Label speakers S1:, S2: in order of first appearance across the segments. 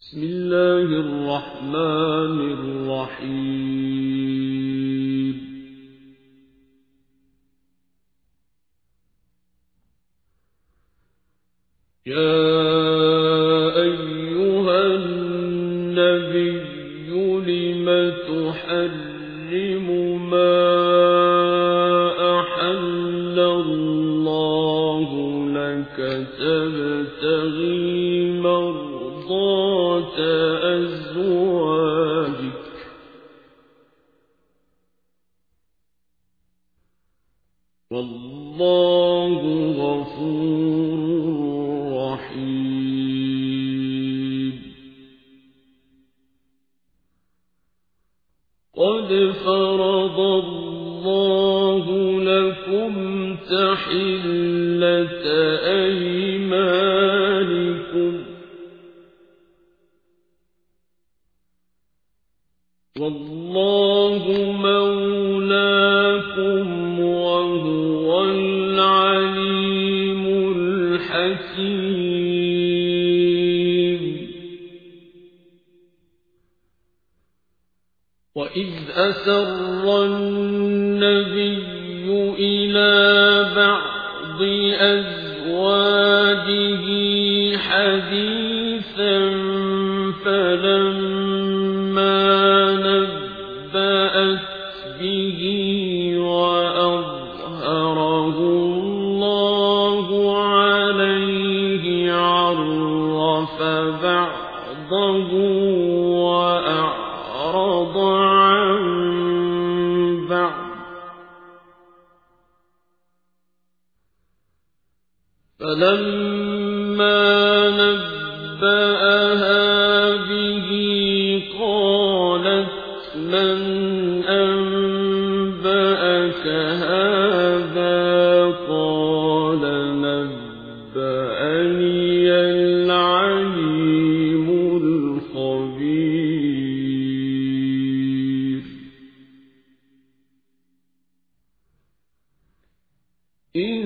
S1: بسم الله الرحمن الرحيم. يا أيها النبي لم تحرم ما أحل الله لك تبتغي مرضات أزواجك والله غفور رحيم. قد فرض الله لكم تحلة أيمانكم والله مولاكم وهو العليم الحكيم. وإذ أسر النبي إلى بعض أزواجه حديثا فلما نبأت به وأظهره الله عليه عرف بعضه وأعرض عن بعض فلما نبأها به قالت من أنبأك هذا قال نبأني العليم الخبير. إن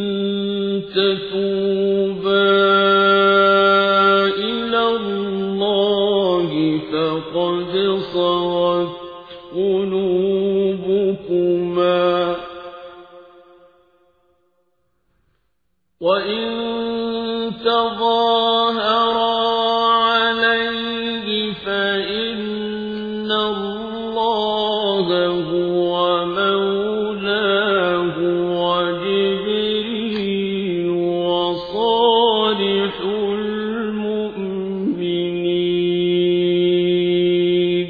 S1: تتوبا إلى الله فقد صغت قلوبكما وإن تظاهرا عليه فإن الله هو مولاه وجبريل وصالح المؤمنين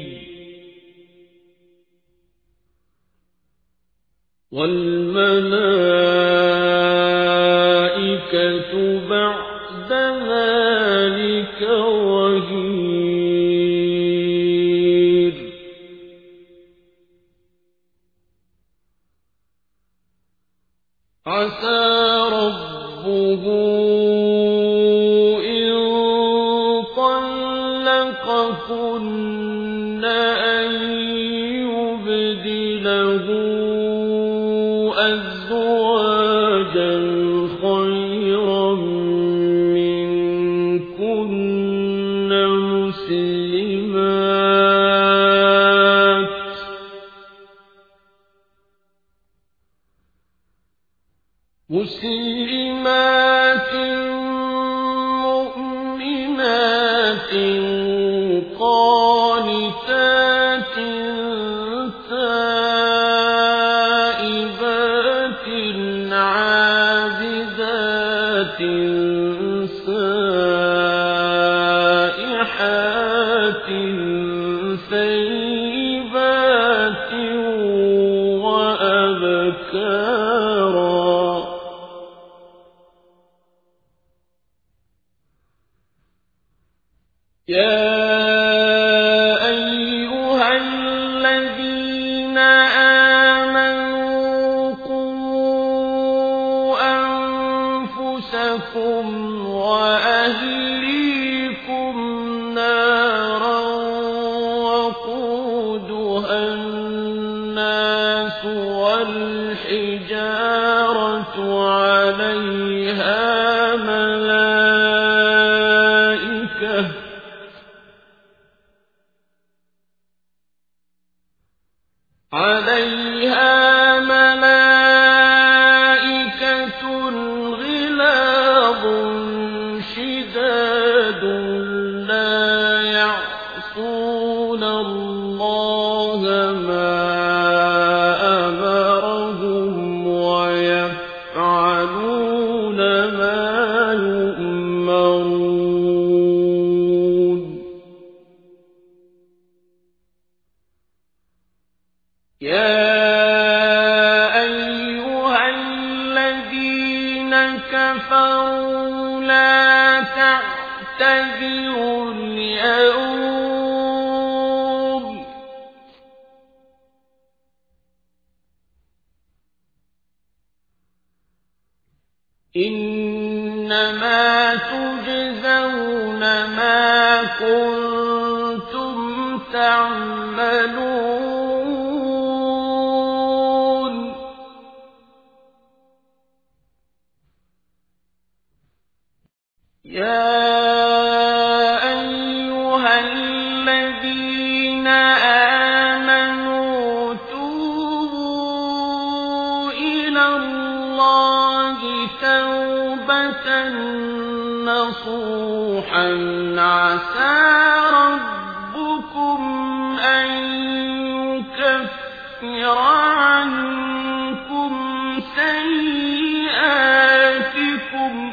S1: والملائكة بعد ذلك ظهير. عسى ربه إن طلقكن أن يبدله أزواجا خيرا منكن مسلمات مؤمنات قانتات تائبات عابدات سائحات ثيبات وأبكارا. يا أيها الذين آمنوا قوا أنفسكم وأهليكم نارا وقودها الناس والحجارة عليها ملائكة عليها ملائكة غلاظ شداد لا يعصون الله ما أمرهم ويفعلون ما يؤمرون يا أيها الذين كفروا لا تعتذروا اليوم إنما تجزون ما كنتم تعملون يا أيها الذين آمنوا توبوا إلى الله توبة نصوحا عسى ربكم أن يكفر عنكم سيئاتكم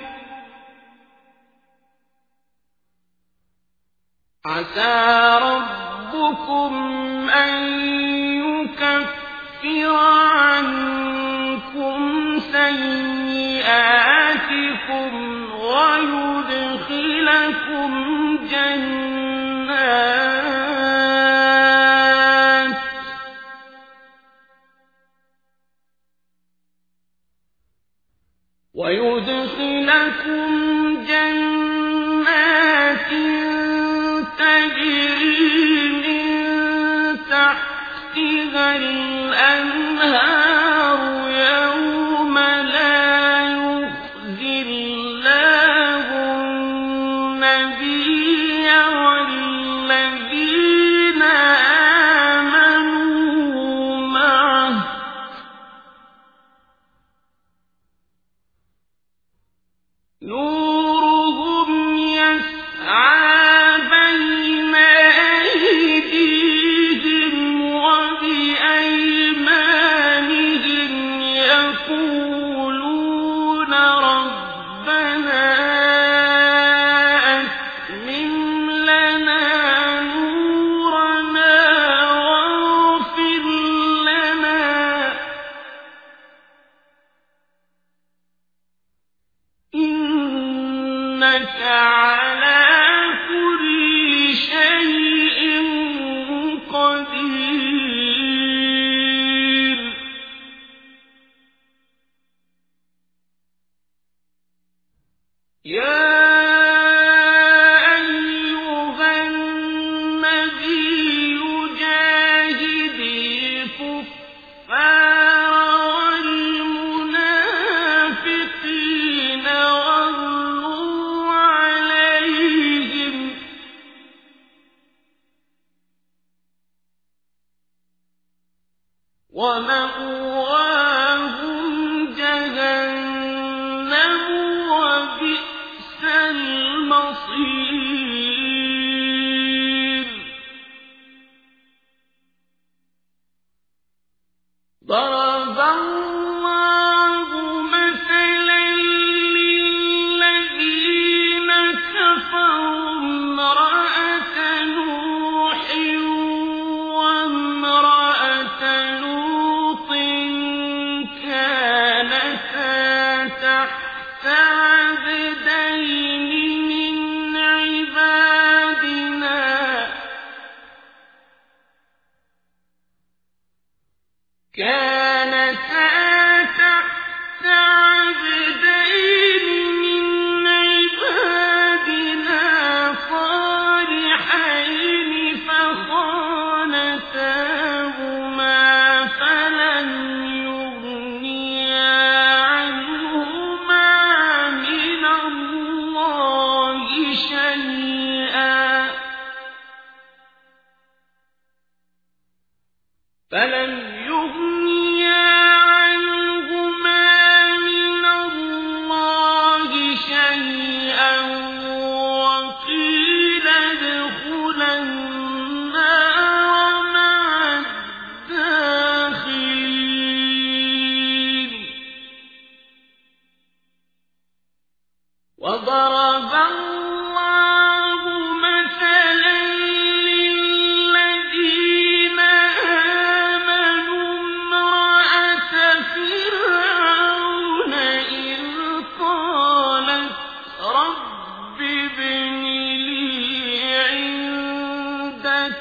S1: عسى ربكم أن يكفر عنكم سيئاتكم ويدخلكم جنات تجري من تحتها الأنهار يوم لا يخزي الله النبي والذين آمنوا معه نورهم يسعى بين أيديهم وبأيمانهم يقولون ربنا أتمم لنا نورنا واغفر لنا إنك على كل شيء قدير يا أيها النبي جاهد الكفار والمنافقين واغلظ عليهم ومأواهم جهنم وبئس المصير ضرب الله مثلا للذين كفروا امرأة نوح وامرأة لوط كانتا تحت عبدين من عبادنا صالحين فخانتاهما فلم يغنيا عنهما من الله شيئا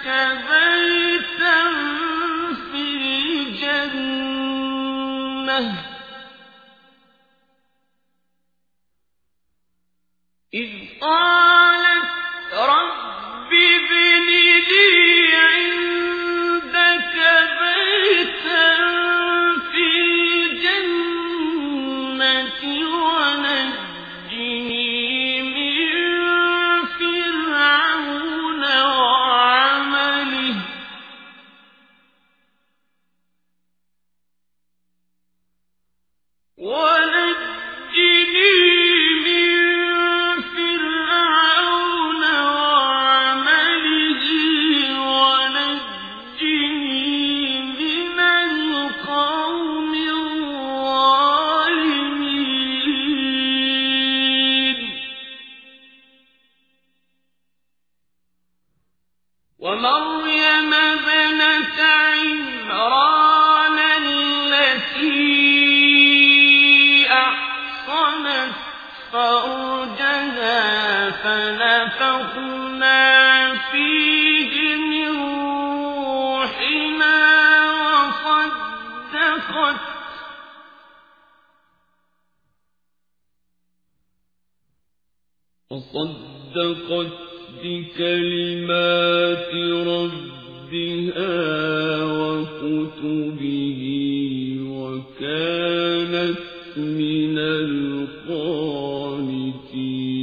S1: بيتا في الجنة إذ قالت رب ابن لي عندك بيتا في الجنة ونجني من فرعون وعمله ومريم ابنة عمران التي أحصنت فرجها فنفخنا فيه من روحنا وصدقت بكلمات ربها وكتبه وكانت من القانتين